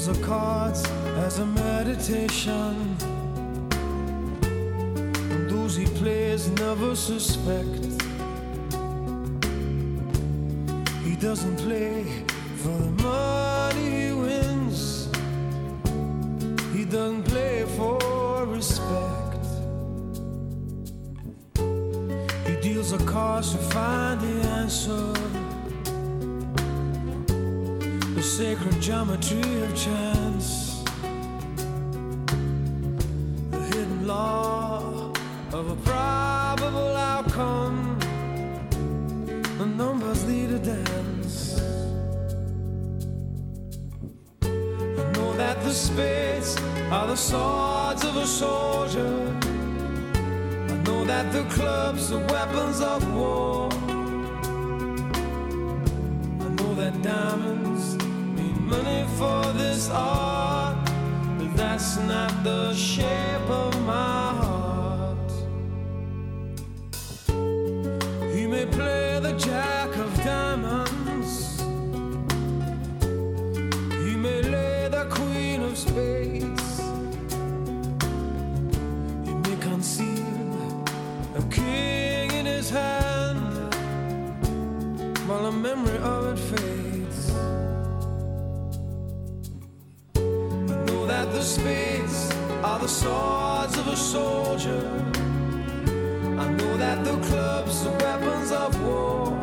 deals the cards as a meditation, and those he plays never suspect. He doesn't play for the money he wins, he doesn't play for respect. He deals the cards to find the answer, the sacred geometry of chance, the hidden law of a probable outcome. The numbers lead a dance. I know that the spades are the swords of a soldier. I know that the clubs are weapons of war. I know that diamonds need money for this art, but that's not the shape of my heart. He may play the jack of diamonds, he may lay the queen of spades, he may conceal a king in his hand while the memory of it fades. I know that the spades are the swords of a soldier. I know that the clubs are weapons of war.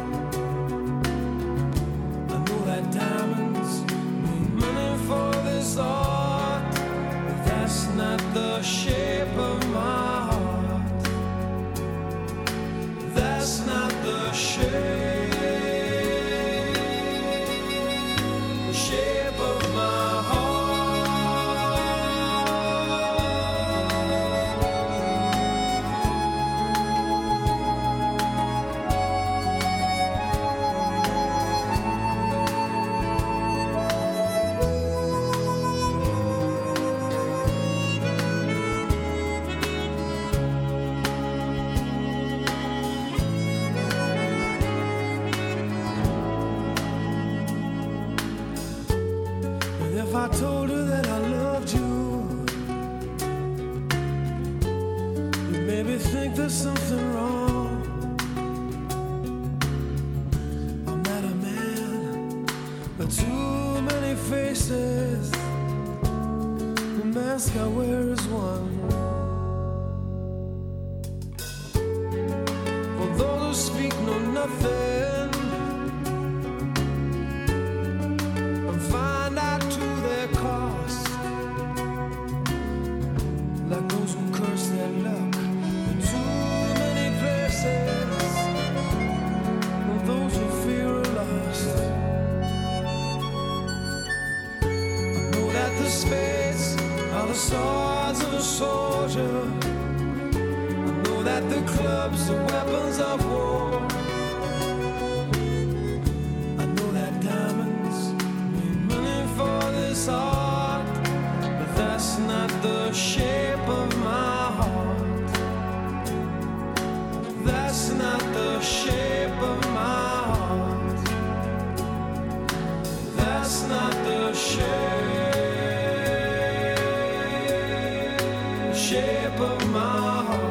I know that diamonds need money for this art, but that's not the shape of my heart. That's not the shape of my heart. I told her that I loved you, you made me think there's something wrong. I'm not a man, but too many faces. The mask I wear is one. For those who speak know nothing and find out to their cost, like those who curse their luck in too many places, or those who fear are lost. I know that the spades are the swords of a soldier. I know that the clubs are weapons of war. I know that diamonds need money for this art, but that's not the shape of my heart. That's not the shape of my heart. That's not the shape of my heart.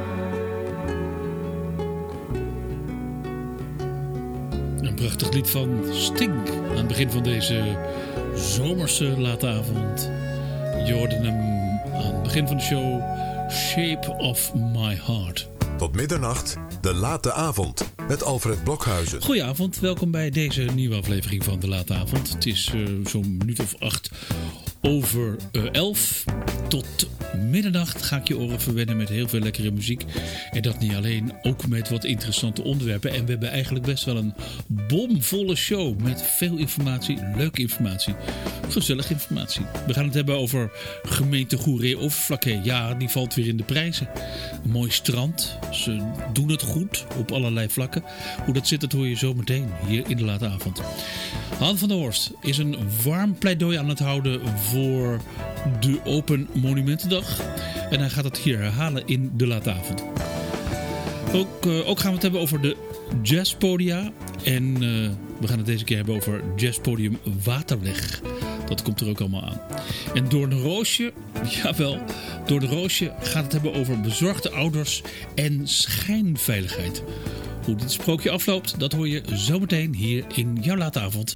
Een prachtig lied van Sting aan het begin van deze zomerse late avond. Je hoorde hem aan het begin van de show, Shape of My Heart. Tot middernacht, de late avond met Alfred Blokhuizen. Goedenavond, welkom bij deze nieuwe aflevering van de late avond. Het is zo'n minuut of 11:08. Tot middernacht ga ik je oren verwennen met heel veel lekkere muziek. En dat niet alleen, ook met wat interessante onderwerpen. En we hebben eigenlijk best wel een bomvolle show met veel informatie, leuke informatie, gezellige informatie. We gaan het hebben over gemeente Goeree-Overflakkee. Ja, die valt weer in de prijzen. Een mooi strand. Ze doen het goed op allerlei vlakken. Hoe dat zit, dat hoor je zo meteen hier in de late avond. Han van der Horst is een warm pleidooi aan het houden voor de Open Monumentendag. En hij gaat het hier herhalen in de late avond. Ook gaan we het hebben over de jazzpodia. En we gaan het deze keer hebben over jazzpodium Waterleg. Dat komt er ook allemaal aan. En Doornroosje, jawel, Doornroosje gaat het hebben over bezorgde ouders en schijnveiligheid. Hoe dit sprookje afloopt, dat hoor je zometeen hier in jouw late avond.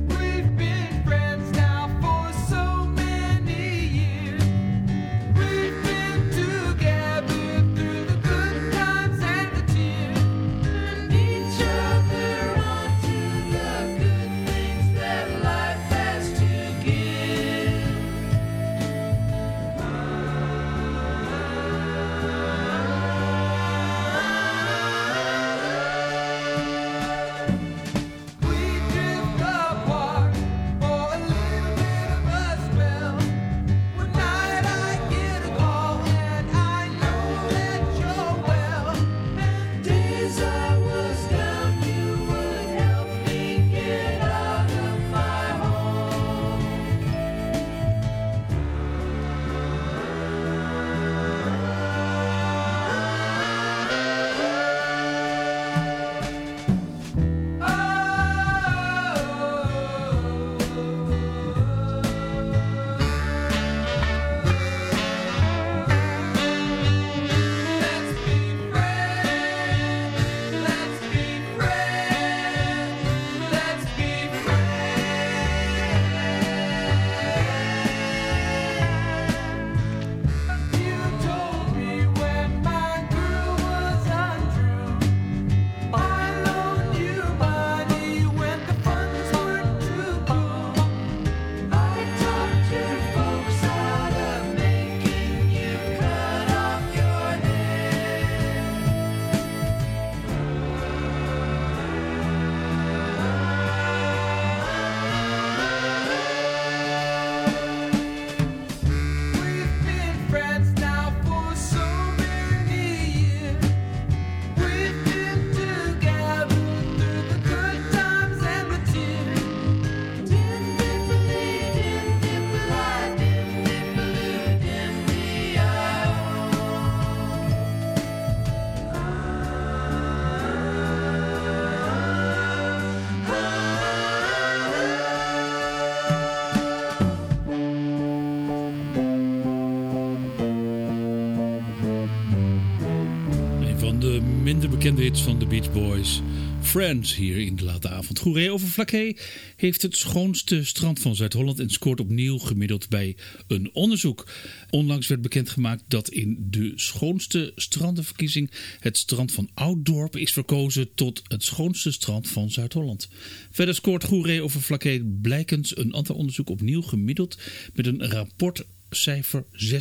Minder bekende hits van de Beach Boys. Friends hier in de late avond. Goeree over Vlakke heeft het schoonste strand van Zuid-Holland en scoort opnieuw gemiddeld bij een onderzoek. Onlangs werd bekendgemaakt dat in de schoonste strandenverkiezing het strand van Ouddorp is verkozen tot het schoonste strand van Zuid-Holland. Verder scoort Goeree over Vlakke blijkens een ander onderzoek opnieuw gemiddeld met een rapportcijfer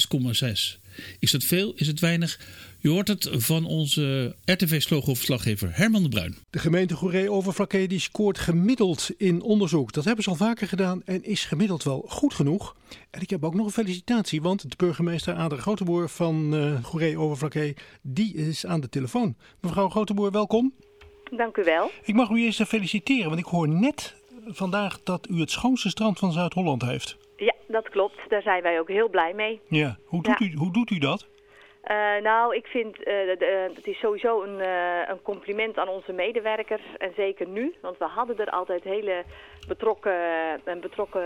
6,6. Is dat veel? Is het weinig? Je hoort het van onze RTV-slogo-verslaggever Herman de Bruin. De gemeente Goeree-Overflakkee die scoort gemiddeld in onderzoek. Dat hebben ze al vaker gedaan en is gemiddeld wel goed genoeg. En ik heb ook nog een felicitatie, want de burgemeester Adre Groteboer van Goeree-Overflakkee, die is aan de telefoon. Mevrouw Groteboer, welkom. Dank u wel. Ik mag u eerst feliciteren, want ik hoor net vandaag dat u het schoonste strand van Zuid-Holland heeft. Ja, dat klopt. Daar zijn wij ook heel blij mee. Ja, hoe doet u dat? Nou, ik vind het is sowieso een compliment aan onze medewerkers. En zeker nu, want we hadden er altijd hele betrokken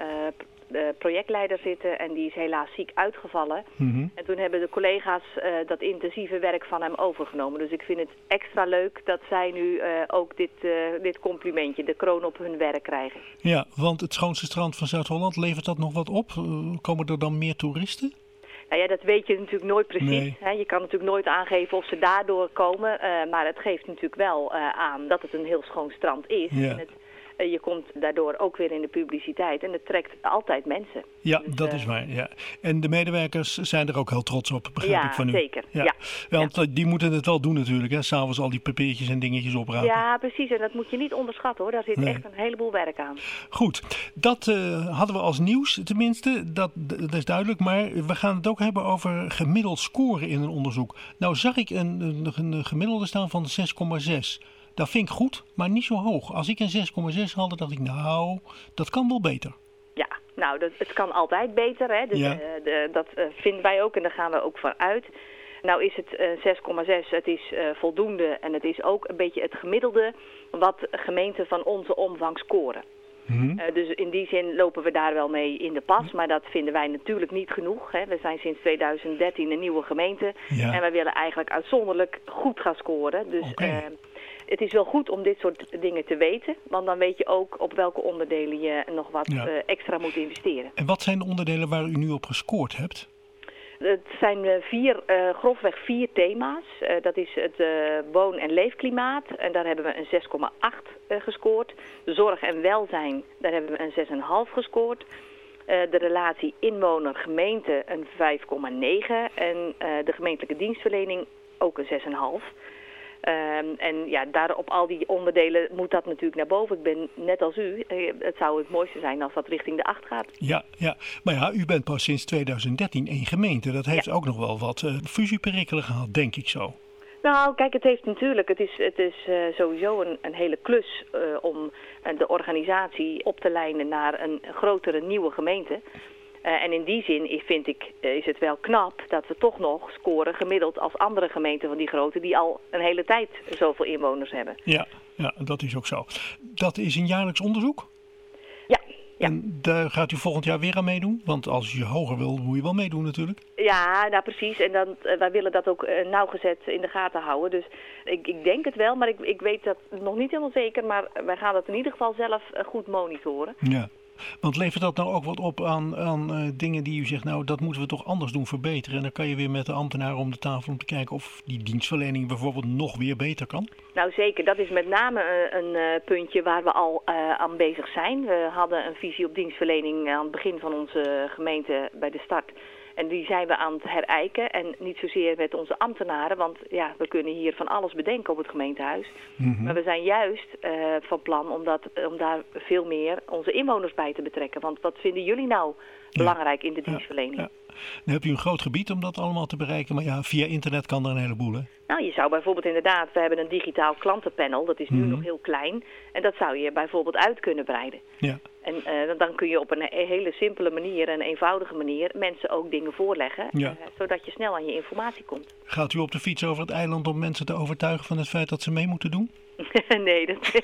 projectleider zitten. En die is helaas ziek uitgevallen. Mm-hmm. En toen hebben de collega's dat intensieve werk van hem overgenomen. Dus ik vind het extra leuk dat zij nu ook dit complimentje, de kroon op hun werk krijgen. Ja, want het schoonste strand van Zuid-Holland, levert dat nog wat op? Komen er dan meer toeristen? Nou ja, dat weet je natuurlijk nooit precies. Nee. Hè? Je kan natuurlijk nooit aangeven of ze daardoor komen. Maar het geeft natuurlijk wel aan dat het een heel schoon strand is. Ja. En je komt daardoor ook weer in de publiciteit. En het trekt altijd mensen. Ja, dus, dat is waar. Ja. En de medewerkers zijn er ook heel trots op, begrijp ik van u. Zeker. Ja, zeker. Want die moeten het wel doen natuurlijk. Hè? 's Avonds al die papiertjes en dingetjes oprapen. Ja, precies. En dat moet je niet onderschatten hoor. Daar zit echt een heleboel werk aan. Goed, dat hadden we als nieuws tenminste. Dat is duidelijk. Maar we gaan het ook hebben over gemiddeld scoren in een onderzoek. Nou zag ik een gemiddelde staan van 6,6. Dat vind ik goed, maar niet zo hoog. Als ik een 6,6 haalde, dacht ik, nou, dat kan wel beter. Ja, nou, het kan altijd beter. Hè? Dus, ja. Dat vinden wij ook en daar gaan we ook van uit. Nou is het 6,6, het is voldoende en het is ook een beetje het gemiddelde wat gemeenten van onze omvang scoren. Dus in die zin lopen we daar wel mee in de pas. Maar dat vinden wij natuurlijk niet genoeg. Hè. We zijn sinds 2013 een nieuwe gemeente. Ja. En wij willen eigenlijk uitzonderlijk goed gaan scoren. Dus het is wel goed om dit soort dingen te weten. Want dan weet je ook op welke onderdelen je nog wat extra moet investeren. En wat zijn de onderdelen waar u nu op gescoord hebt? Het zijn grofweg 4 thema's. Dat is het woon- en leefklimaat. En daar hebben we een 6,8 gescoord. Zorg en welzijn, daar hebben we een 6,5 gescoord. De relatie inwoner-gemeente een 5,9. En de gemeentelijke dienstverlening ook een 6,5. En ja, daar op al die onderdelen moet dat natuurlijk naar boven. Ik ben net als u. Het zou het mooiste zijn als dat richting de 8 gaat. Ja. Maar ja, u bent pas sinds 2013 één gemeente. Dat heeft ook nog wel wat fusieperikelen gehad, denk ik zo. Nou, kijk, het is sowieso een hele klus om de organisatie op te lijnen naar een grotere nieuwe gemeente. En in die zin is het wel knap dat we toch nog scoren gemiddeld als andere gemeenten van die grootte die al een hele tijd zoveel inwoners hebben. Ja, dat is ook zo. Dat is een jaarlijks onderzoek? Ja. En daar gaat u volgend jaar weer aan meedoen? Want als je hoger wil, moet je wel meedoen natuurlijk. Ja, nou precies. En wij willen dat ook nauwgezet in de gaten houden. Dus ik denk het wel, maar ik weet dat nog niet helemaal zeker. Maar wij gaan dat in ieder geval zelf goed monitoren. Ja. Want levert dat nou ook wat op aan dingen die u zegt, nou dat moeten we toch anders doen, verbeteren. En dan kan je weer met de ambtenaren om de tafel om te kijken of die dienstverlening bijvoorbeeld nog weer beter kan? Nou zeker, dat is met name een puntje waar we al aan bezig zijn. We hadden een visie op dienstverlening aan het begin van onze gemeente bij de start. En die zijn we aan het herijken en niet zozeer met onze ambtenaren, want ja, we kunnen hier van alles bedenken op het gemeentehuis. Mm-hmm. Maar we zijn juist van plan om daar veel meer onze inwoners bij te betrekken. Want wat vinden jullie nou belangrijk in de dienstverlening? Ja. Dan heb je een groot gebied om dat allemaal te bereiken, maar ja, via internet kan er een heleboel, hè? Nou, je zou bijvoorbeeld inderdaad, we hebben een digitaal klantenpanel, dat is nu nog heel klein. En dat zou je bijvoorbeeld uit kunnen breiden. Ja. En dan kun je op een hele simpele manier, een eenvoudige manier, mensen ook dingen voorleggen. Zodat je snel aan je informatie komt. Gaat u op de fiets over het eiland om mensen te overtuigen van het feit dat ze mee moeten doen? Nee,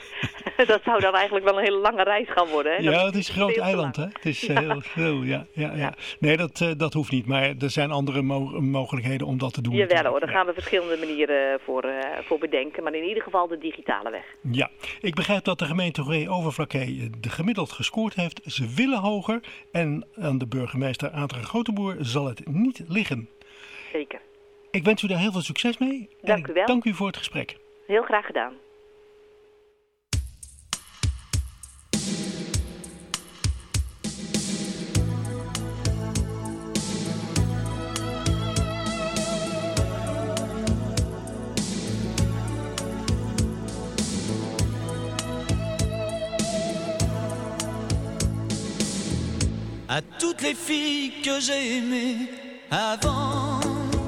dat zou dan eigenlijk wel een hele lange reis gaan worden. Hè? Ja, het is een groot eiland, hè? Het is heel veel, ja. Nee, dat hoeft niet, maar er zijn andere mogelijkheden om dat te doen. Jawel hoor, daar gaan we verschillende manieren voor bedenken, maar in ieder geval de digitale weg. Ja, ik begrijp dat de gemeente Goeree-Overflakkee de gemiddeld gescoord heeft. Ze willen hoger en aan de burgemeester Adriaan Groteboer zal het niet liggen. Zeker. Ik wens u daar heel veel succes mee. Dank u wel. Dank u voor het gesprek. Heel graag gedaan. À toutes les filles que j'ai aimées avant,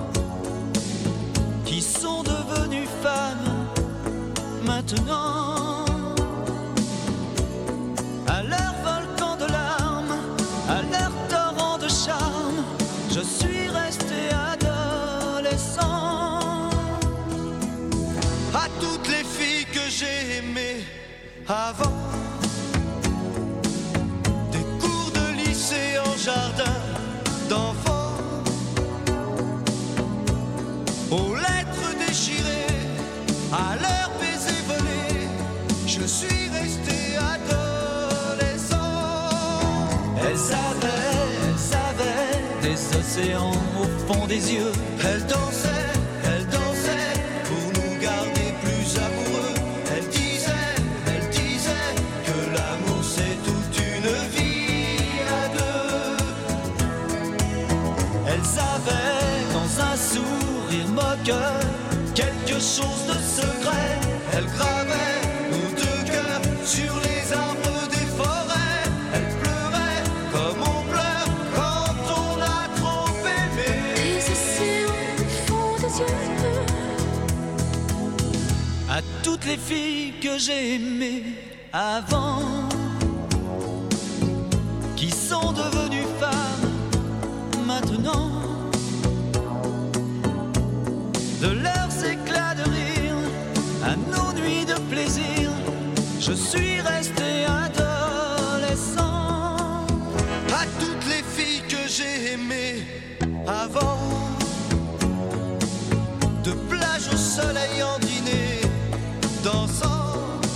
qui sont devenues femmes maintenant, à leur volcan de larmes, à leur torrent de charme, je suis resté adolescent. À toutes les filles que j'ai aimées avant, jardin d'enfants, aux lettres déchirées, à leurs baisers volés, je suis resté adolescent. Elles avaient des océans au fond des yeux. Elles dansaient pour nous garder plus amoureux. Elles disaient que l'amour c'est toute une vie. Elles avaient dans un sourire moqueur quelque chose de secret. Elles gravaient nos deux cœurs sur les arbres des forêts. Elles pleuraient comme on pleure quand on a trop aimé. Les océans font des yeux. À toutes les filles que j'ai aimées avant, qui sont devenues femmes maintenant, de leurs éclats de rire à nos nuits de plaisir, je suis resté adolescent. Avant, de plage au soleil en dîner, dansant,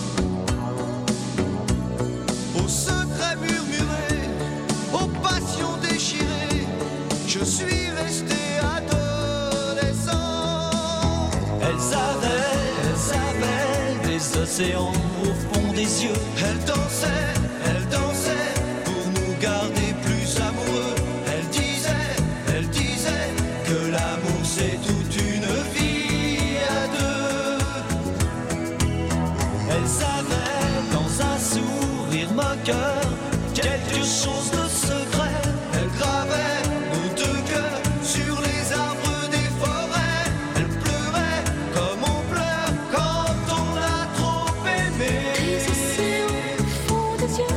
aux secrets murmurés, aux passions déchirées, je suis resté adolescent. Elles avaient des océans au fond des yeux. Elles dansaient pour nous garder plus amoureux. Elles disaient que l'amour c'est toute une vie à deux. Elles avaient dans un sourire moqueur quelque chose de secret. Elles gravaient nos deux cœurs sur les arbres des forêts. Elles pleuraient comme on pleure quand on a trop aimé. Les océans au fond des yeux.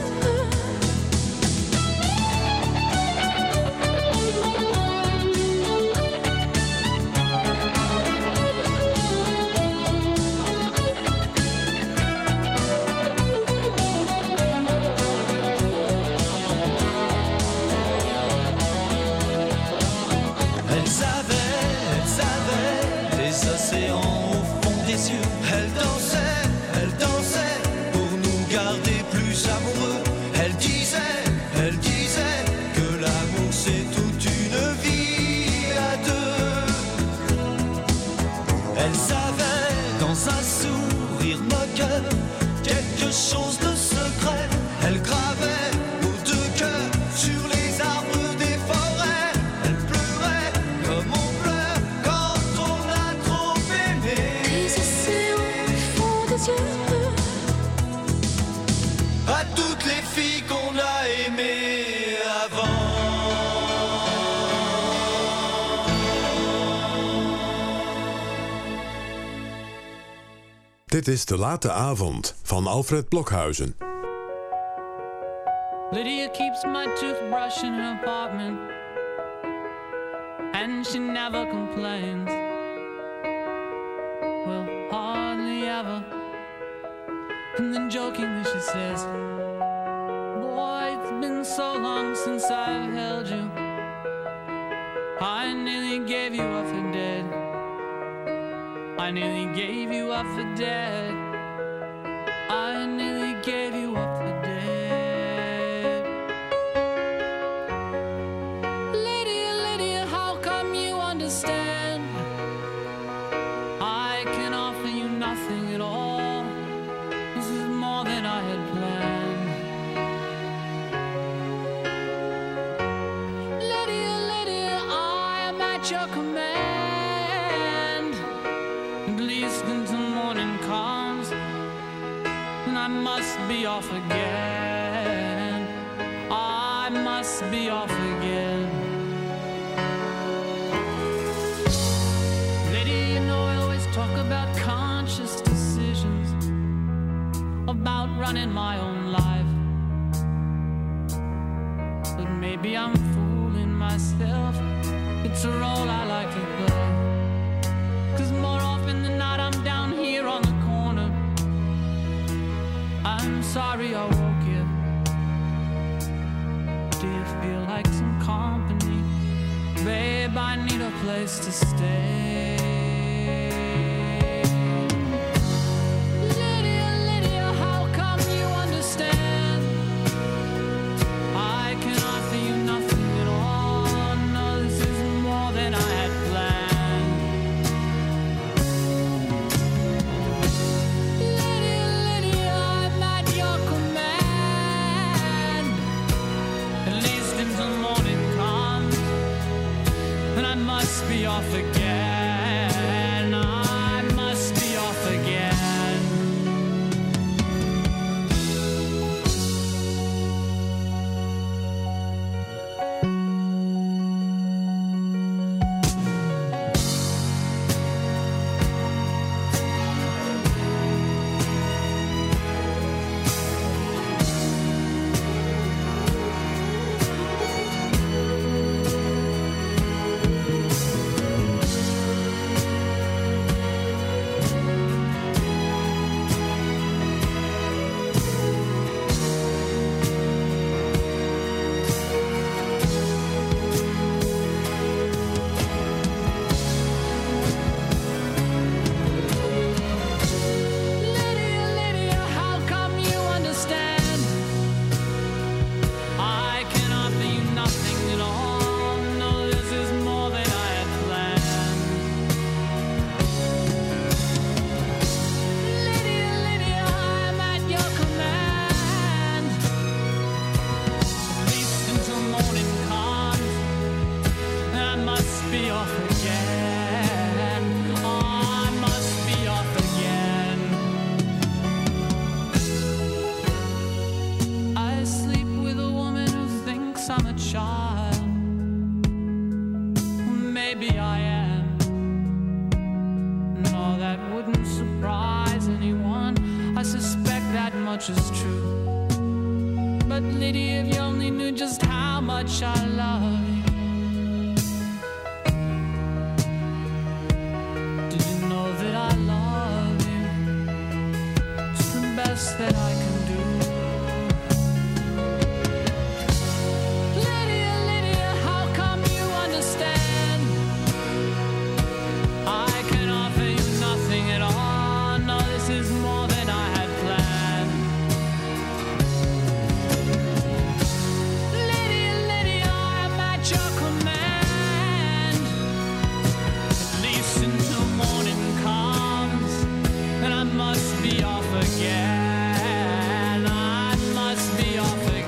Elles avaient les océans au fond des yeux. Elles dansaient pour nous garder plus amoureux. Elles disaient que l'amour c'est toute une vie à deux. Elles avaient dans un sourire moqueur quelque chose de secret. Elles gravaient nos deux cœurs sur les arbres des forêts. Elles pleuraient comme on pleure quand on a trop aimé. Les océans au fond des yeux. À toutes les filles qu'on a aimées avant. Dit is De Late Avond van Alfred Blokhuizen. Lydia keeps my toothbrush in her apartment, and she never complains. Well, hardly ever. And then jokingly she says, boy, it's been so long since I've held you. I nearly gave you up for dead. I nearly gave you up for dead. I nearly gave you up for dead. Lydia, Lydia, how come you understand? I can offer you nothing at all. This is more than I had planned. Lydia, Lydia, I am at your command. At least until morning comes, and I must be off again. I must be off again. Lady, you know I always talk about conscious decisions, about running my own life. But maybe I'm fooling myself. It's a role I like to play. 'Cause more often than not I'm down here on the corner. I'm sorry I woke you. Do you feel like some company? Babe, I need a place to stay. Lydia, Lydia, how come you understand? I can offer you nothing at all. No, this is more than I had planned. Lydia, Lydia, I'm at your command. At least until morning comes, and I must be off again. wouldn't surprise anyone. I suspect that much is true. But Lydia, if you only knew just how much I love you. Did you know that I love you? It's the best that I can do. Lydia, Lydia, how come you understand? I can offer you nothing at all. No, this is more than I had planned. Lydia, Lydia, I am at your command. At least until morning comes, and I must be off again. I must be off again.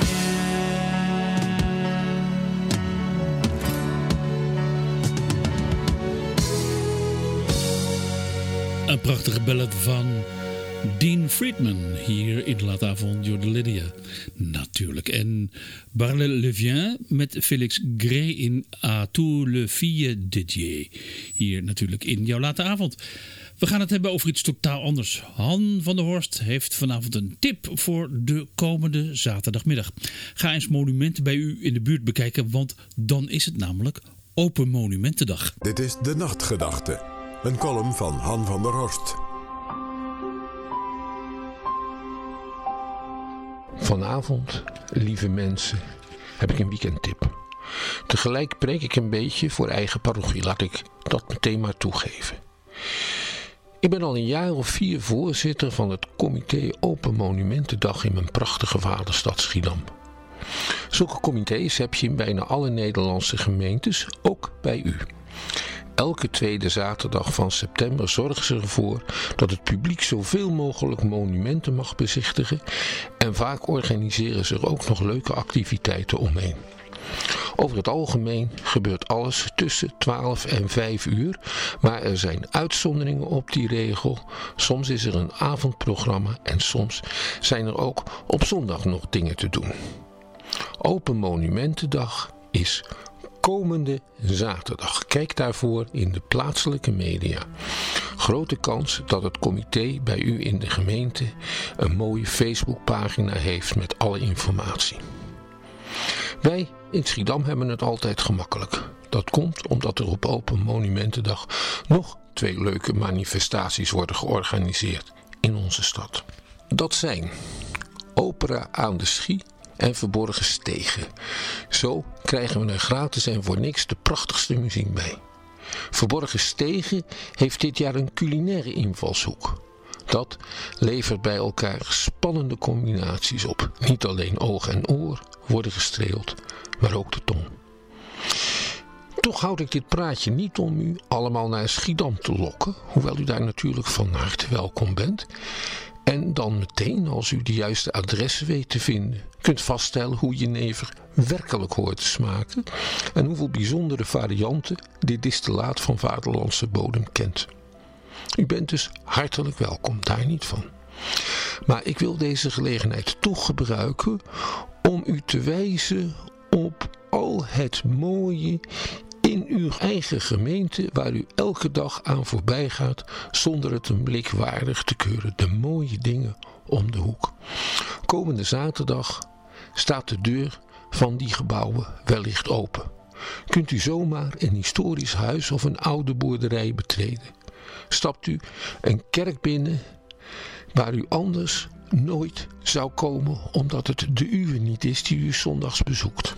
Een prachtige ballad van Dean Friedman hier in de late avond, Your Lydia. Natuurlijk. En Barle le Vien met Félix Gray in A tous les filles de Dieu. Hier natuurlijk in jouw late avond. We gaan het hebben over iets totaal anders. Han van der Horst heeft vanavond een tip voor de komende zaterdagmiddag. Ga eens monumenten bij u in de buurt bekijken, want dan is het namelijk Open Monumentendag. Dit is De Nachtgedachte. Een column van Han van der Horst. Vanavond, lieve mensen, heb ik een weekendtip. Tegelijk preek ik een beetje voor eigen parochie, laat ik dat meteen maar toegeven. Ik ben al een jaar of 4 voorzitter van het comité Open Monumentendag in mijn prachtige vaderstad Schiedam. Zulke comité's heb je in bijna alle Nederlandse gemeentes, ook bij u. Elke tweede zaterdag van september zorgen ze ervoor dat het publiek zoveel mogelijk monumenten mag bezichtigen en vaak organiseren ze er ook nog leuke activiteiten omheen. Over het algemeen gebeurt alles tussen 12 en 5 uur, maar er zijn uitzonderingen op die regel. Soms is er een avondprogramma en soms zijn er ook op zondag nog dingen te doen. Open Monumentendag is komende zaterdag. Kijk daarvoor in de plaatselijke media. Grote kans dat het comité bij u in de gemeente een mooie Facebookpagina heeft met alle informatie. Wij in Schiedam hebben het altijd gemakkelijk. Dat komt omdat er op Open Monumentendag nog 2 leuke manifestaties worden georganiseerd in onze stad. Dat zijn Opera aan de Schie en Verborgen Stegen. Zo krijgen we er gratis en voor niks de prachtigste muziek bij. Verborgen Stegen heeft dit jaar een culinaire invalshoek. Dat levert bij elkaar spannende combinaties op. Niet alleen oog en oor worden gestreeld, maar ook de tong. Toch houd ik dit praatje niet om u allemaal naar Schiedam te lokken, hoewel u daar natuurlijk van harte welkom bent. En dan meteen, als u de juiste adressen weet te vinden, kunt vaststellen hoe jenever werkelijk hoort te smaken en hoeveel bijzondere varianten dit distillaat van vaderlandse bodem kent. U bent dus hartelijk welkom, daar niet van. Maar ik wil deze gelegenheid toch gebruiken om u te wijzen op al het mooie in uw eigen gemeente waar u elke dag aan voorbij gaat zonder het een blik waardig te keuren. De mooie dingen om de hoek. Komende zaterdag staat de deur van die gebouwen wellicht open. Kunt u zomaar een historisch huis of een oude boerderij betreden. Stapt u een kerk binnen waar u anders nooit zou komen omdat het de uwe niet is die u zondags bezoekt.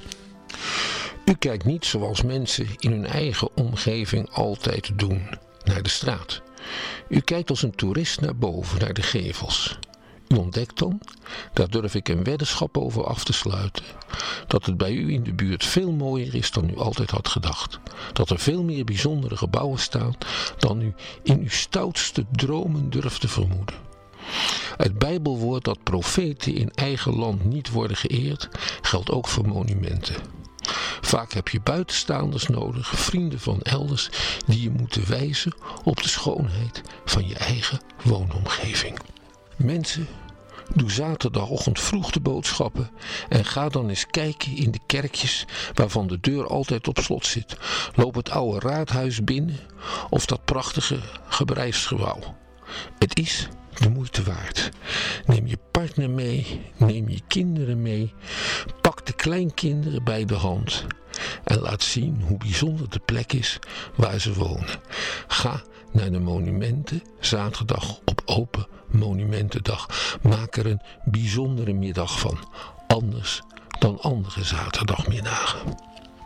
U kijkt niet zoals mensen in hun eigen omgeving altijd doen naar de straat. U kijkt als een toerist naar boven, naar de gevels. U ontdekt dan, daar durf ik een weddenschap over af te sluiten, dat het bij u in de buurt veel mooier is dan u altijd had gedacht. Dat er veel meer bijzondere gebouwen staan dan u in uw stoutste dromen durft te vermoeden. Het Bijbelwoord dat profeten in eigen land niet worden geëerd, geldt ook voor monumenten. Vaak heb je buitenstaanders nodig, vrienden van elders, die je moeten wijzen op de schoonheid van je eigen woonomgeving. Mensen, doe zaterdagochtend vroeg de boodschappen en ga dan eens kijken in de kerkjes waarvan de deur altijd op slot zit. Loop het oude raadhuis binnen of dat prachtige gebrijfsgebouw. Het is de moeite waard. Neem je partner mee, neem je kinderen mee, pak de kleinkinderen bij de hand en laat zien hoe bijzonder de plek is waar ze wonen. Ga naar de monumenten, zaterdag op Open Monumentendag. Maak er een bijzondere middag van, anders dan andere zaterdagmiddagen.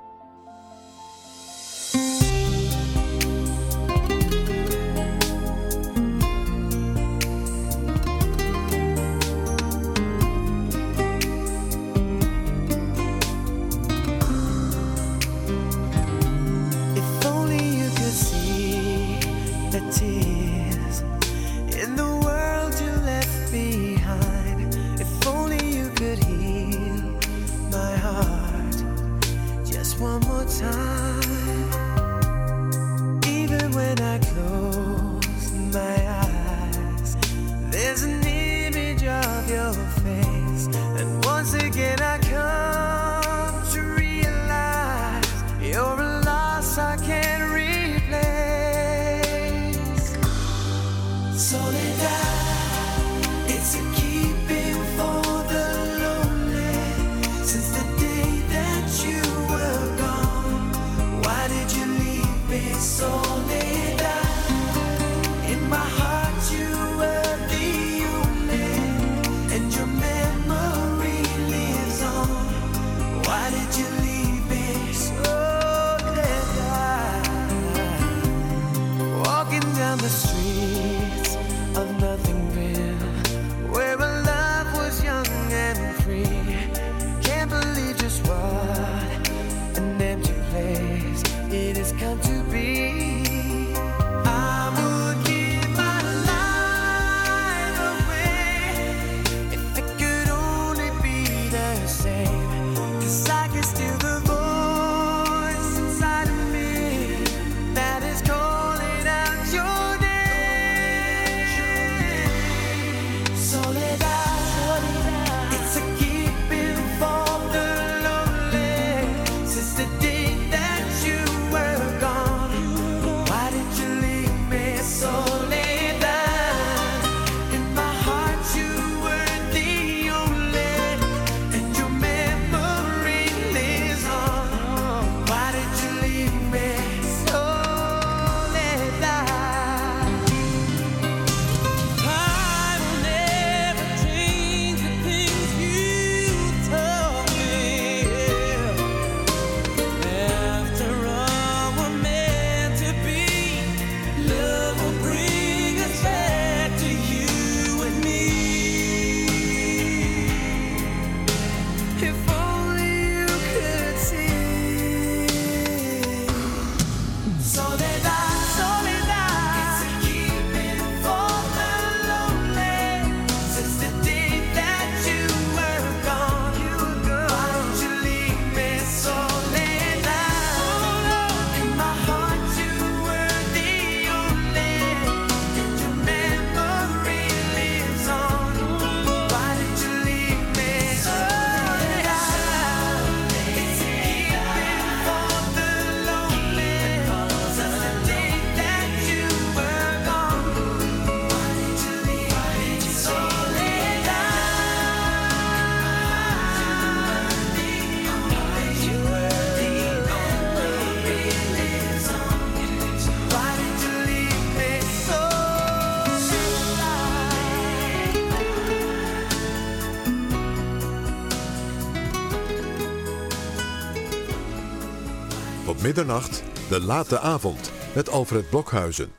Op middernacht, de late avond, met Alfred Blokhuizen.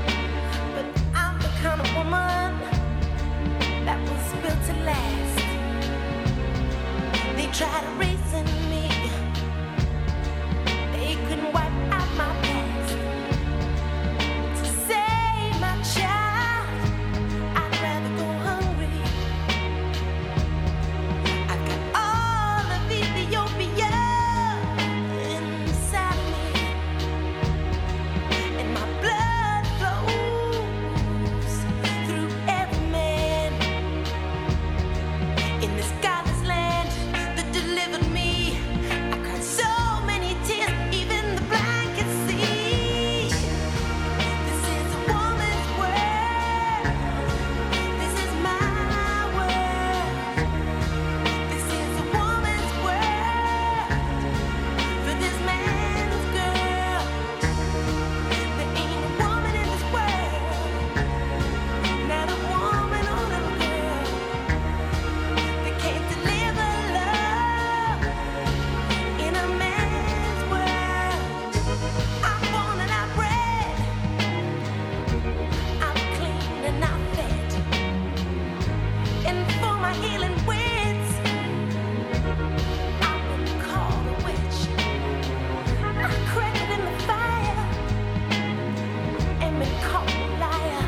That was built to last. in this godless land that delivered me. I cried so many tears, even the blind can see. This is a woman's world. This is my world. This is a woman's world for this man's girl. There ain't a woman in this world, not a woman or little girl, that can't deliver love in a man's world. I'm born and I'm bred, I'm clean and I'm fed, and for my healing wits, I wouldn't call a witch. I cracked in the fire and been called a liar.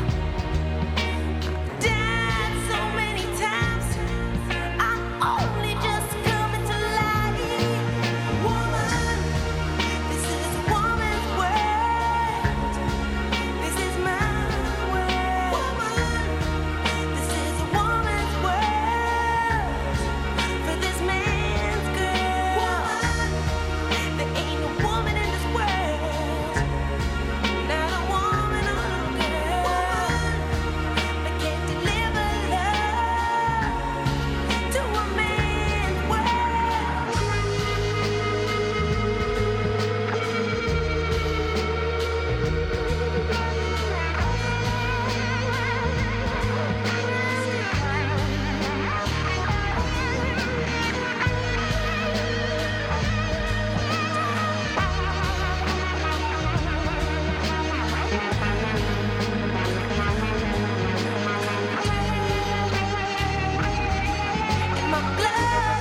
Died so many times, I'm only just coming to life. Woman, this is a woman's world. This is my world. Woman, this is a woman's world for this man's girl. Woman, there ain't a woman in this world, not a woman or a girl, that can't deliver love to a man's and my blood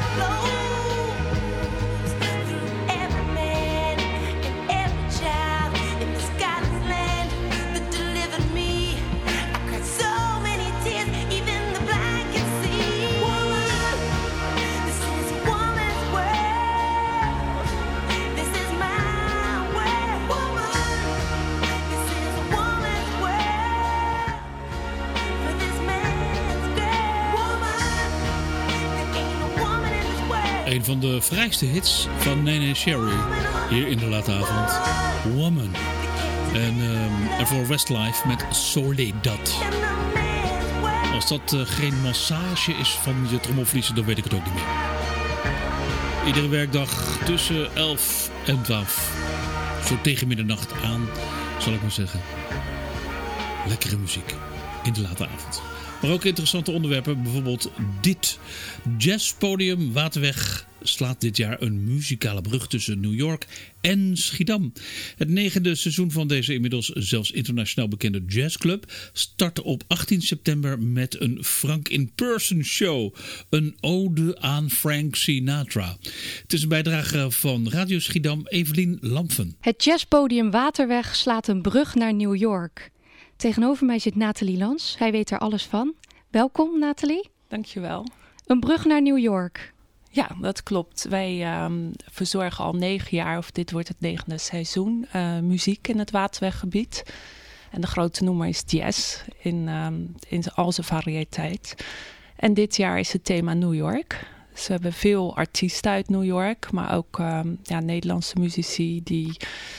flows through every man and every child in this godless land that delivered me. I cried so many tears, even the blind can see. Woman, this is a woman's world. This is my world. Woman, this is a woman's world for this man's girl. Woman, there ain't a woman in this world. Een van de vrijste hits van Nene Cherry hier in de late avond. Woman. En voor Westlife met Soledad. Als dat geen massage is van je trommelvliezen, dan weet ik het ook niet meer. Iedere werkdag tussen 11 en 12. Zo tegen middernacht aan, zal ik maar zeggen. Lekkere muziek in de late avond. Maar ook interessante onderwerpen, bijvoorbeeld dit. Jazzpodium Waterweg slaat dit jaar een muzikale brug tussen New York en Schiedam. Het 9e seizoen van deze inmiddels zelfs internationaal bekende jazzclub start op 18 september met een Frank in Person show. Een ode aan Frank Sinatra. Het is een bijdrage van Radio Schiedam, Evelien Lampen. Het jazzpodium Waterweg slaat een brug naar New York. Tegenover mij zit Nathalie Lans. Hij weet er alles van. Welkom, Nathalie. Dankjewel. Een brug naar New York. Ja, dat klopt. Wij verzorgen al 9 jaar, of dit wordt het 9e seizoen, muziek in het Waterweggebied. En de grote noemer is jazz in al zijn variëteit. En dit jaar is het thema New York. Dus we hebben veel artiesten uit New York, maar ook Nederlandse muzici die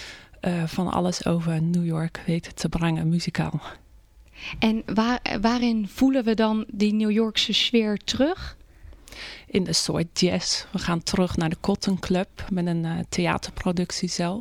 van alles over New York weten te brengen, muzikaal. En waarin voelen we dan die New Yorkse sfeer terug? In de soort jazz. We gaan terug naar de Cotton Club met een theaterproductie zelf.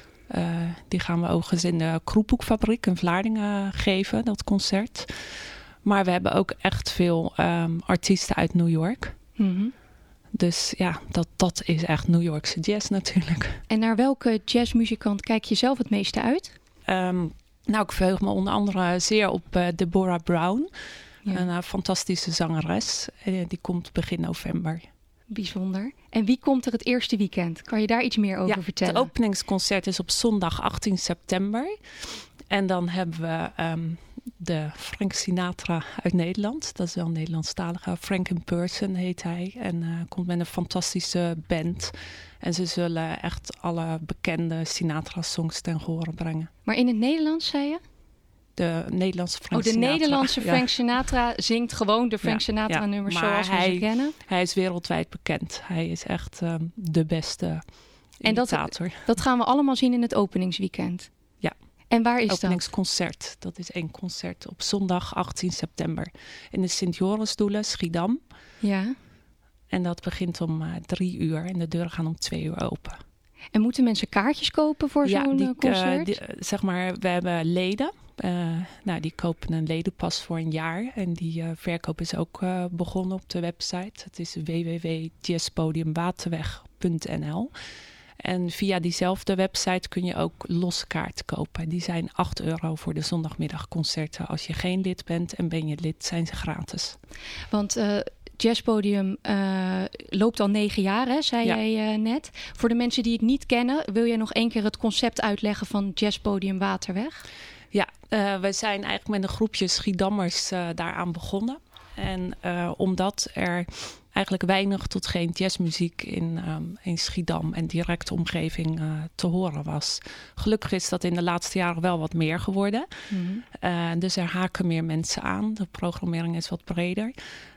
Die gaan we overigens in de Kroephoekfabriek in Vlaardingen geven, dat concert. Maar we hebben ook echt veel artiesten uit New York. Mm-hmm. Dus ja, dat is echt New Yorkse jazz natuurlijk. En naar welke jazzmuzikant kijk je zelf het meeste uit? Nou, ik verheug me onder andere zeer op Deborah Brown. Ja. Een fantastische zangeres. Die komt begin november. Bijzonder. En wie komt er het eerste weekend? Kan je daar iets meer over vertellen? Het openingsconcert is op zondag 18 september. En dan hebben we de Frank Sinatra uit Nederland. Dat is wel een Nederlandstalige. Frank in Person heet hij. En komt met een fantastische band. En ze zullen echt alle bekende Sinatra-songs ten gehore brengen. Maar in het Nederlands, zei je? De Nederlandse Frank de Sinatra. Nederlandse Frank Sinatra zingt gewoon de Frank Ja, Sinatra ja. nummers Maar zoals we ze kennen. Hij is wereldwijd bekend. Hij is echt de beste imitator. Dat gaan we allemaal zien in het openingsweekend. Ja. En waar is dat? Openingsconcert. Dat is 1 concert op zondag 18 september. In de Sint-Jorisdoelen, Schiedam. Ja. En dat begint om 3 uur en de deuren gaan om 2 uur open. En moeten mensen kaartjes kopen voor zo'n concert? Zeg maar, we hebben leden. Die kopen een ledenpas voor een jaar. En die verkoop is ook begonnen op de website. Het is www.jazzpodiumwaterweg.nl. En via diezelfde website kun je ook losse kaarten kopen. Die zijn €8 voor de zondagmiddagconcerten. Als je geen lid bent en ben je lid, zijn ze gratis. Want Jazzpodium loopt al 9 jaar, hè, zei jij net. Voor de mensen die het niet kennen, wil jij nog 1 keer het concept uitleggen van Jazzpodium Waterweg? Ja, we zijn eigenlijk met een groepje Schiedammers daaraan begonnen. En omdat er eigenlijk weinig tot geen jazzmuziek in Schiedam en directe omgeving te horen was. Gelukkig is dat in de laatste jaren wel wat meer geworden. Mm-hmm. Dus er haken meer mensen aan. De programmering is wat breder.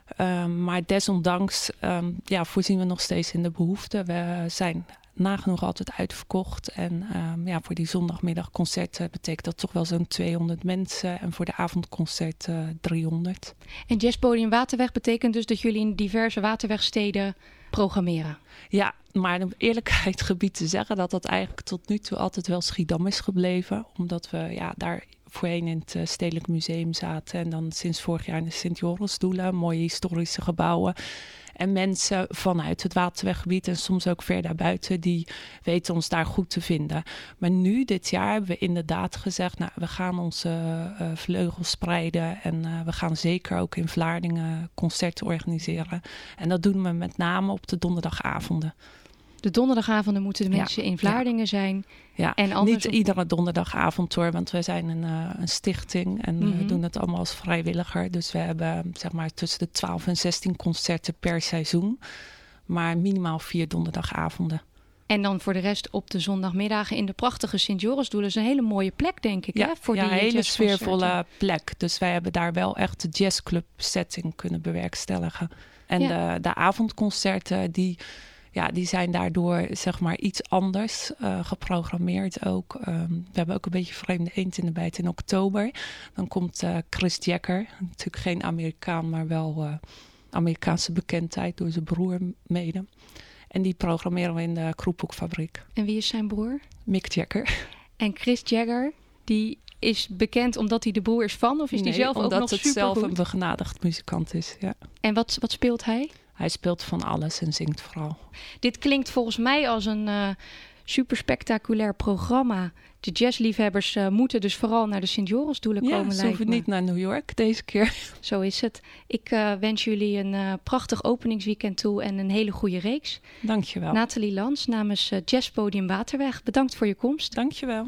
Maar desondanks voorzien we nog steeds in de behoefte. We zijn nagenoeg altijd uitverkocht. En voor die zondagmiddagconcerten betekent dat toch wel zo'n 200 mensen. En voor de avondconcerten 300. En Jazzpodium Waterweg betekent dus dat jullie in diverse waterwegsteden programmeren? Ja, maar om eerlijkheid gebied te zeggen dat dat eigenlijk tot nu toe altijd wel Schiedam is gebleven. Omdat we daar voorheen in het Stedelijk Museum zaten. En dan sinds vorig jaar in de Sint-Jorisdoelen. Mooie historische gebouwen. En mensen vanuit het Waterweggebied en soms ook ver daarbuiten, die weten ons daar goed te vinden. Maar nu, dit jaar, hebben we inderdaad gezegd, we gaan onze vleugels spreiden. En we gaan zeker ook in Vlaardingen concerten organiseren. En dat doen we met name op de donderdagavonden. De donderdagavonden moeten de mensen in Vlaardingen zijn. Ja, en niet iedere donderdagavond hoor, want we zijn een stichting en we doen het allemaal als vrijwilliger. Dus we hebben zeg maar tussen de 12 en 16 concerten per seizoen, maar minimaal 4 donderdagavonden. En dan voor de rest op de zondagmiddagen in de prachtige Sint-Jorisdoelen. Dat is een hele mooie plek, denk ik, hè? Voor die een hele jazzconcerten. sfeervolle plek. Dus wij hebben daar wel echt de jazzclub setting kunnen bewerkstelligen. En de avondconcerten, die zijn daardoor zeg maar iets anders geprogrammeerd ook. We hebben ook een beetje vreemde eend in de bijt in oktober. Dan komt Chris Jagger, natuurlijk geen Amerikaan, maar wel Amerikaanse bekendheid door zijn broer mede. En die programmeren we in de Kroephoekfabriek. En wie is zijn broer? Mick Jagger. En Chris Jagger, die is bekend omdat hij de broer is van? Of is die zelf ook nog supergoed? Omdat het zelf een begenadigd muzikant is, ja. En wat speelt hij? Hij speelt van alles en zingt vooral. Dit klinkt volgens mij als een super spectaculair programma. De jazzliefhebbers moeten dus vooral naar de Sint-Jorisdoelen komen. Ja, ze hoeven niet naar New York deze keer. Zo is het. Ik wens jullie een prachtig openingsweekend toe en een hele goede reeks. Dankjewel. Nathalie Lans namens Jazzpodium Waterweg. Bedankt voor je komst. Dankjewel.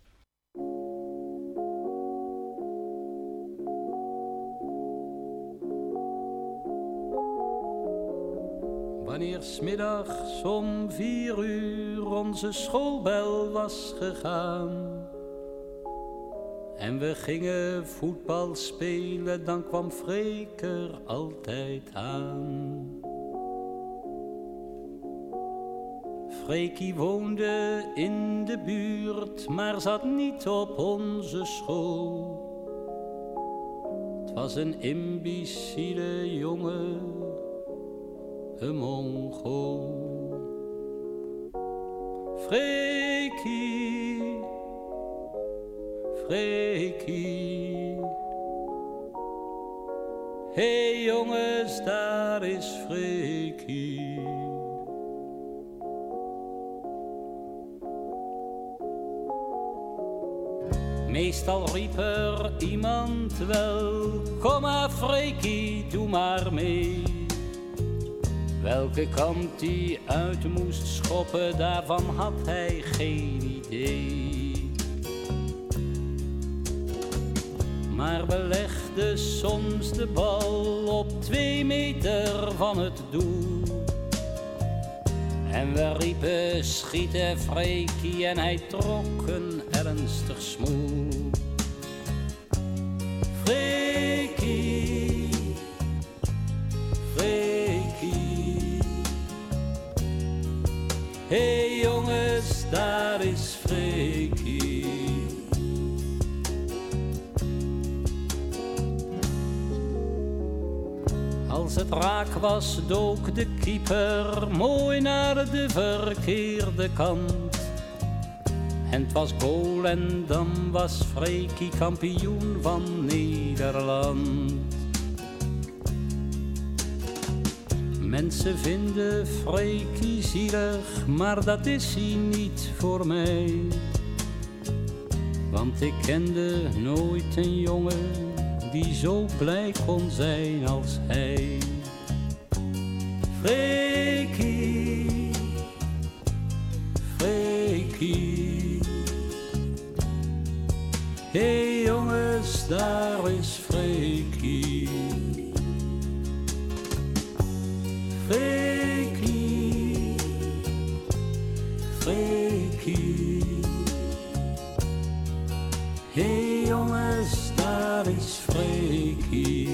Wanneer 's middags om 4 uur onze schoolbel was gegaan en we gingen voetbal spelen, dan kwam Freek er altijd aan. Freekie woonde in de buurt, maar zat niet op onze school. Het was een imbeciele jongen, een Mongool. Freekie, Freekie. Hey jongens, daar is Freekie. Meestal riep er iemand wel, kom maar Freekie, doe maar mee. Welke kant hij uit moest schoppen, daarvan had hij geen idee. Maar we legden soms de bal op 2 meter van het doel. En we riepen schieten Freekie en hij trok een ernstig smoel. Hey jongens, daar is Freekie. Als het raak was, dook de keeper mooi naar de verkeerde kant. En het was goal en dan was Freekie kampioen van Nederland. Mensen vinden Freekie zielig, maar dat is hij niet voor mij. Want ik kende nooit een jongen die zo blij kon zijn als hij. Freekie, Freekie. Hey jongens, daar is Freekie. Freekie, Freekie. Hey jongens, daar is Freekie.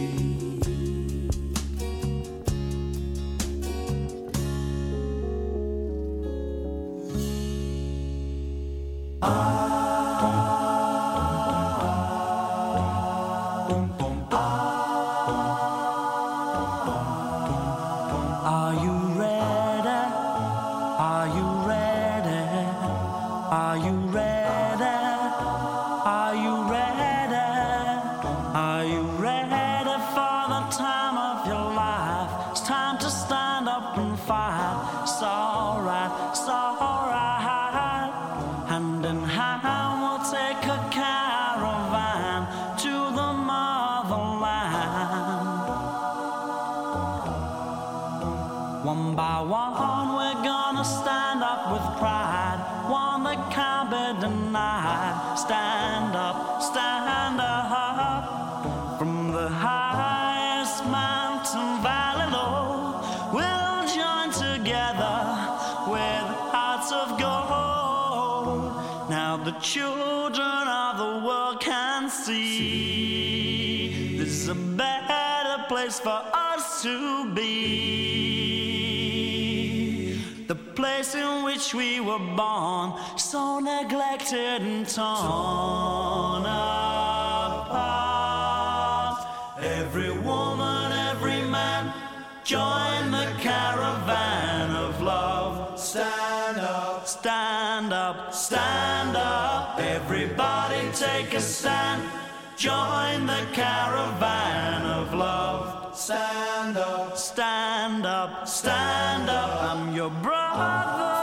One by one we're gonna stand up with pride, one that can't be denied. Stand up, stand up. From the highest mountain valley low, we'll join together with hearts of gold. Now the children of the world can see this is a better place for us to be. The place in which we were born, so neglected and torn apart. Every woman, every man, join the caravan of love. Stand up, stand up, stand up. Everybody take a stand. Join the caravan of love. Stand up, stand up, stand up. I'm your brother.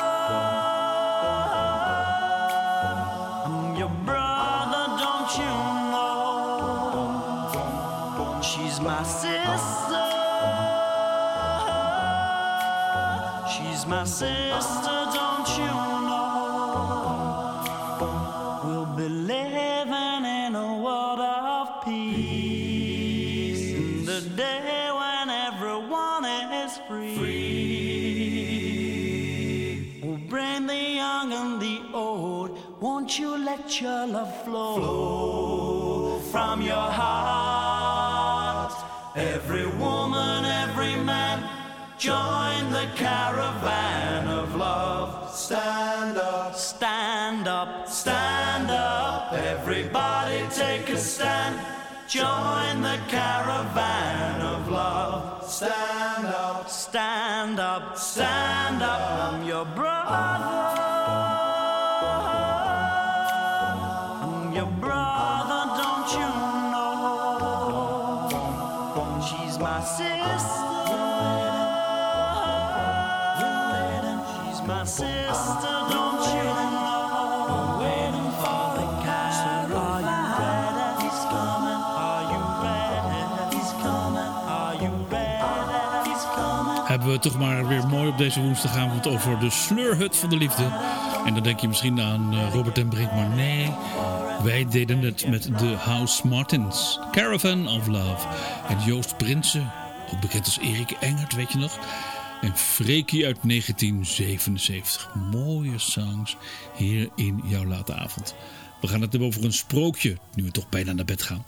I'm your brother, don't you know? She's my sister. She's my sister, don't you know? We'll be living in a world of peace in the day when everyone is free. We'll bring the young and the old. Won't you let your love flow from your heart? Every woman, every man, join the caravan of love. Stand up, stand up, stand up. Everybody take a stand. Join the caravan of love. Stand up, stand up, stand up. I'm your brother. I'm your brother, don't you know? She's my sister. She's my sister, don't you know? Waiting for the caravan. Are you ready? He's coming. Are you ready? He's coming. Are you ready? He's coming. Hebben we toch maar weer mooi op deze woensdagavond over de sleurhut van de liefde. En dan denk je misschien aan Robert en Brink, maar nee. Wij deden het met de House Martins. Caravan of Love. En Joost Prinsen, ook bekend als Erik Engert, weet je nog? En Freekie uit 1977. Mooie songs hier in jouw late avond. We gaan het hebben over een sprookje, nu we toch bijna naar bed gaan.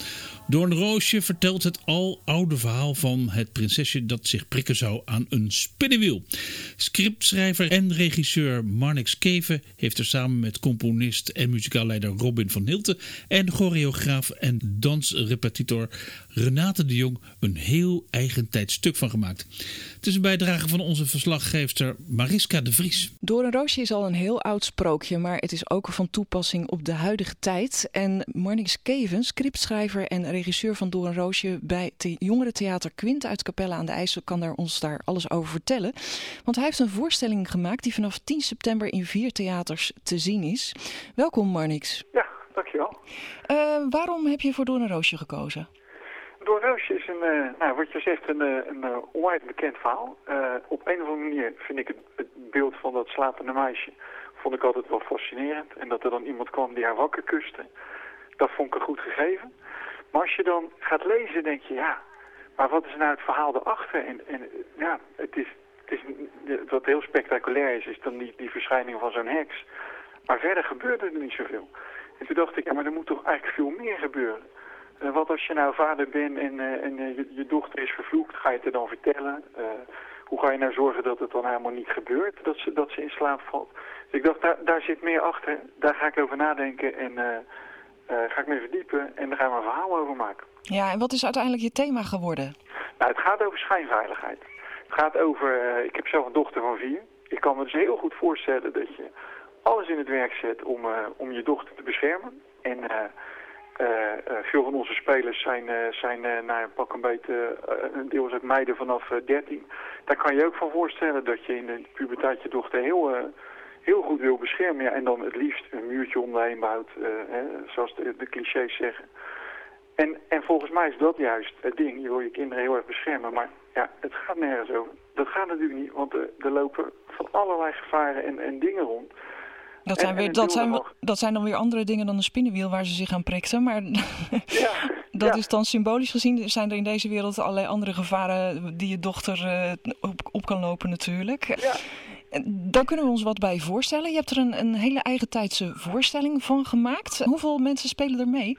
Doornroosje vertelt het aloude verhaal van het prinsesje dat zich prikken zou aan een spinnenwiel. Scriptschrijver en regisseur Marnix Keven heeft er samen met componist en muzikaalleider Robin van Hilten en choreograaf en dansrepetitor Renate de Jong een heel eigentijds stuk van gemaakt. Het is een bijdrage van onze verslaggeefster Mariska de Vries. Doornroosje is al een heel oud sprookje, maar het is ook van toepassing op de huidige tijd. En Marnix Keven, scriptschrijver en regisseur van Doornroosje bij Jongerentheater Quint uit Capelle aan de IJssel, kan ons daar alles over vertellen. Want hij heeft een voorstelling gemaakt die vanaf 10 september in 4 theaters te zien is. Welkom Marnix. Ja, dankjewel. Waarom heb je voor Doornroosje gekozen? Doornroosje is wat je zegt, een onwijs bekend verhaal. Op een of andere manier vind ik het beeld van dat slapende meisje vond ik altijd wel fascinerend. En dat er dan iemand kwam die haar wakker kuste, dat vond ik een goed gegeven. Maar als je dan gaat lezen, denk je, ja, maar wat is nou het verhaal erachter? En ja, het is wat heel spectaculair is dan die verschijning van zo'n heks. Maar verder gebeurde er niet zoveel. En toen dacht ik, ja, maar er moet toch eigenlijk veel meer gebeuren. Wat als je nou vader bent en je dochter is vervloekt, ga je het er dan vertellen? Hoe ga je nou zorgen dat het dan helemaal niet gebeurt, dat ze in slaap valt? Dus ik dacht, daar zit meer achter. Daar ga ik over nadenken en ga ik me verdiepen en daar gaan we een verhaal over maken. Ja, en wat is uiteindelijk je thema geworden? Nou, het gaat over schijnveiligheid. Het gaat over, ik heb zelf een dochter van 4. Ik kan me dus heel goed voorstellen dat je alles in het werk zet om je dochter te beschermen. En veel van onze spelers zijn pak een beetje deels ook meiden vanaf 13. Daar kan je ook van voorstellen dat je in de puberteit je dochter heel goed wil beschermen. Ja, en dan het liefst een muurtje om heen bouwt, zoals de clichés zeggen. En volgens mij is dat juist het ding. Je wil je kinderen heel erg beschermen, maar ja, het gaat nergens over. Dat gaat natuurlijk niet, want er lopen van allerlei gevaren en dingen rond. Dat zijn dan weer andere dingen dan een spinnenwiel waar ze zich aan prikten. Maar dat is dan symbolisch gezien. Zijn er in deze wereld allerlei andere gevaren die je dochter op kan lopen natuurlijk. Ja. Dan kunnen we ons wat bij voorstellen. Je hebt er een hele eigentijdse voorstelling van gemaakt. Hoeveel mensen spelen er mee?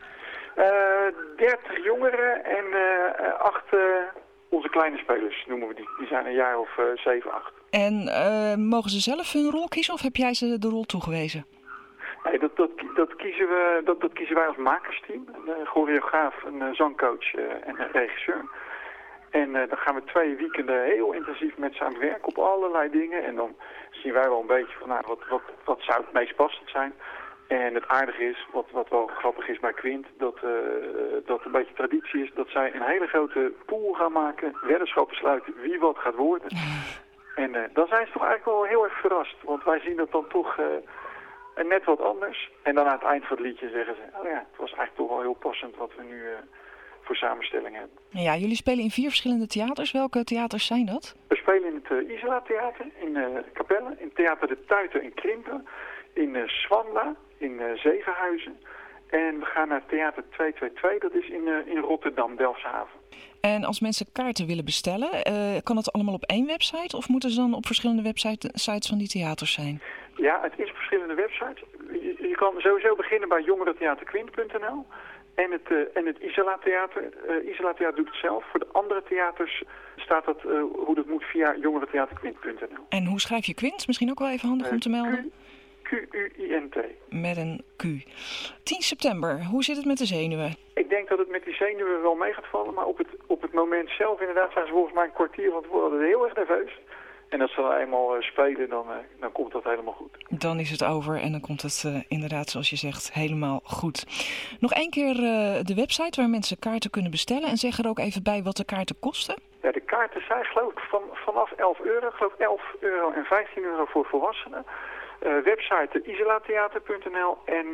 30 jongeren en 8 onze kleine spelers noemen we die. Die zijn een jaar of 7, 8. En mogen ze zelf hun rol kiezen of heb jij ze de rol toegewezen? Nee, dat kiezen wij als makersteam. Een choreograaf, een zangcoach en een regisseur. En dan gaan we 2 weekenden heel intensief met ze aan het werk op allerlei dingen. En dan zien wij wel een beetje van wat zou het meest passend zijn. En het aardige is, wat wel grappig is bij Quint, dat een beetje traditie is, dat zij een hele grote pool gaan maken, weddenschappen sluiten wie wat gaat worden. En dan zijn ze toch eigenlijk wel heel erg verrast, want wij zien dat dan toch net wat anders. En dan aan het eind van het liedje zeggen ze, oh ja, het was eigenlijk toch wel heel passend wat we nu voor samenstelling hebben. Ja, jullie spelen in 4 verschillende theaters. Welke theaters zijn dat? We spelen in het Isola Theater, in Capelle, in Theater de Tuiten in Krimpen, in Swanda, in Zevenhuizen. En we gaan naar Theater 222, dat is in Rotterdam, Delfshaven. En als mensen kaarten willen bestellen, kan dat allemaal op 1 website? Of moeten ze dan op verschillende websites van die theaters zijn? Ja, het is op verschillende websites. Je kan sowieso beginnen bij jongerentheaterquint.nl en het Isola Theater. Isola Theater doet het zelf. Voor de andere theaters staat dat hoe dat moet via jongerentheaterquint.nl. En hoe schrijf je Quint? Misschien ook wel even handig om te melden. Q-U-I-N-T. Met een Q. 10 september, hoe zit het met de zenuwen? Ik denk dat het met die zenuwen wel mee gaat vallen, maar op het moment zelf inderdaad zijn ze volgens mij een kwartier van tevoren heel erg nerveus. En als ze dan eenmaal spelen, dan komt dat helemaal goed. Dan is het over en dan komt het inderdaad, zoals je zegt, helemaal goed. Nog 1 keer de website waar mensen kaarten kunnen bestellen. En zeg er ook even bij wat de kaarten kosten. Ja, de kaarten zijn geloof ik vanaf €11. Ik geloof €11 en €15 voor volwassenen. Website isolatheater.nl en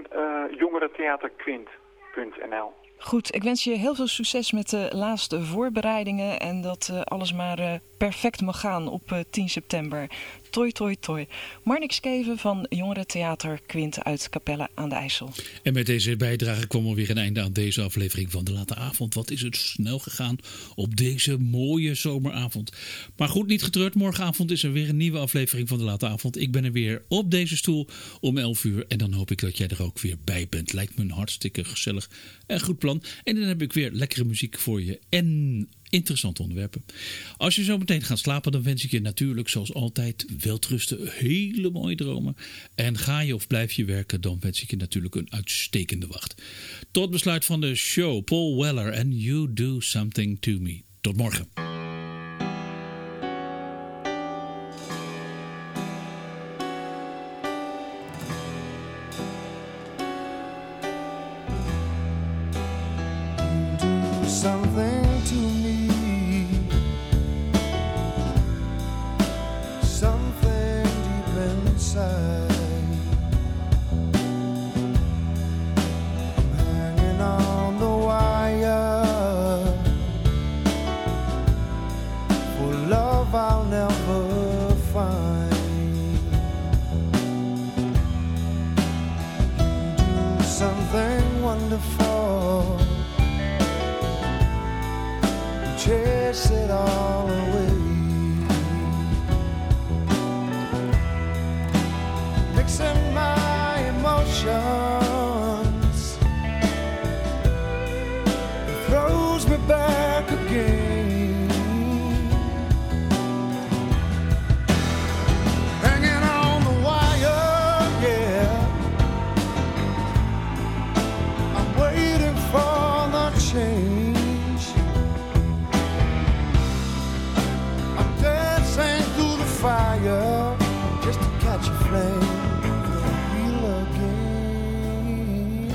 jongerentheaterquint.nl. Goed, ik wens je heel veel succes met de laatste voorbereidingen en dat alles maar perfect mag gaan op 10 september. Toi, toi, toi. Marnix Skeven van Jongerentheater Quint uit Capelle aan de IJssel. En met deze bijdrage kwam er weer een einde aan deze aflevering van De Late Avond. Wat is het snel gegaan op deze mooie zomeravond. Maar goed, niet getreurd. Morgenavond is er weer een nieuwe aflevering van De Late Avond. Ik ben er weer op deze stoel om 11 uur. En dan hoop ik dat jij er ook weer bij bent. Lijkt me een hartstikke gezellig en goed plan. En dan heb ik weer lekkere muziek voor je en interessante onderwerpen. Als je zo meteen gaat slapen, dan wens ik je natuurlijk zoals altijd welterusten, hele mooie dromen. En ga je of blijf je werken, dan wens ik je natuurlijk een uitstekende wacht. Tot besluit van de show, Paul Weller en You Do Something To Me. Tot morgen. Something to me, something deep inside, hanging on the wire, for love I'll never find. You do something wonderful, chase it all away, mixing my emotions, it throws me back again, hanging on the wire, yeah, I'm waiting for the change. Fire just to catch a flame for real again.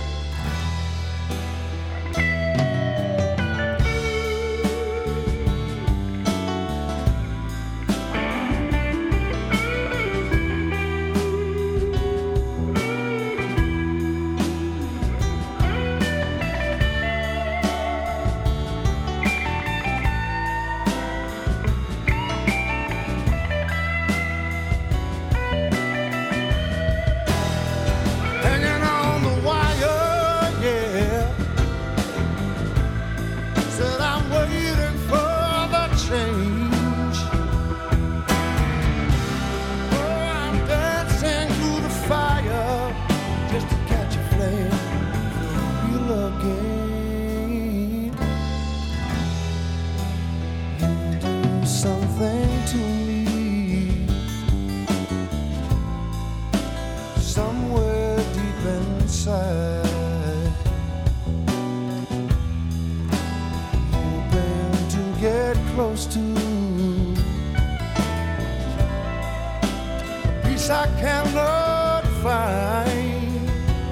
Something to me, somewhere deep inside, hoping to get close to peace I cannot find,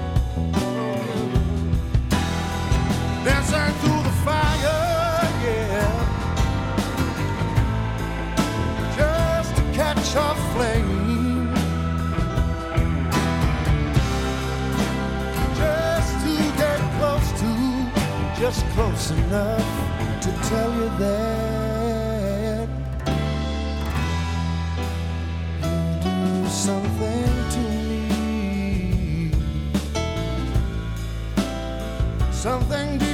dancing through the fire, yeah, catch a flame, just to get close to, just close enough to tell you that you do something to me, something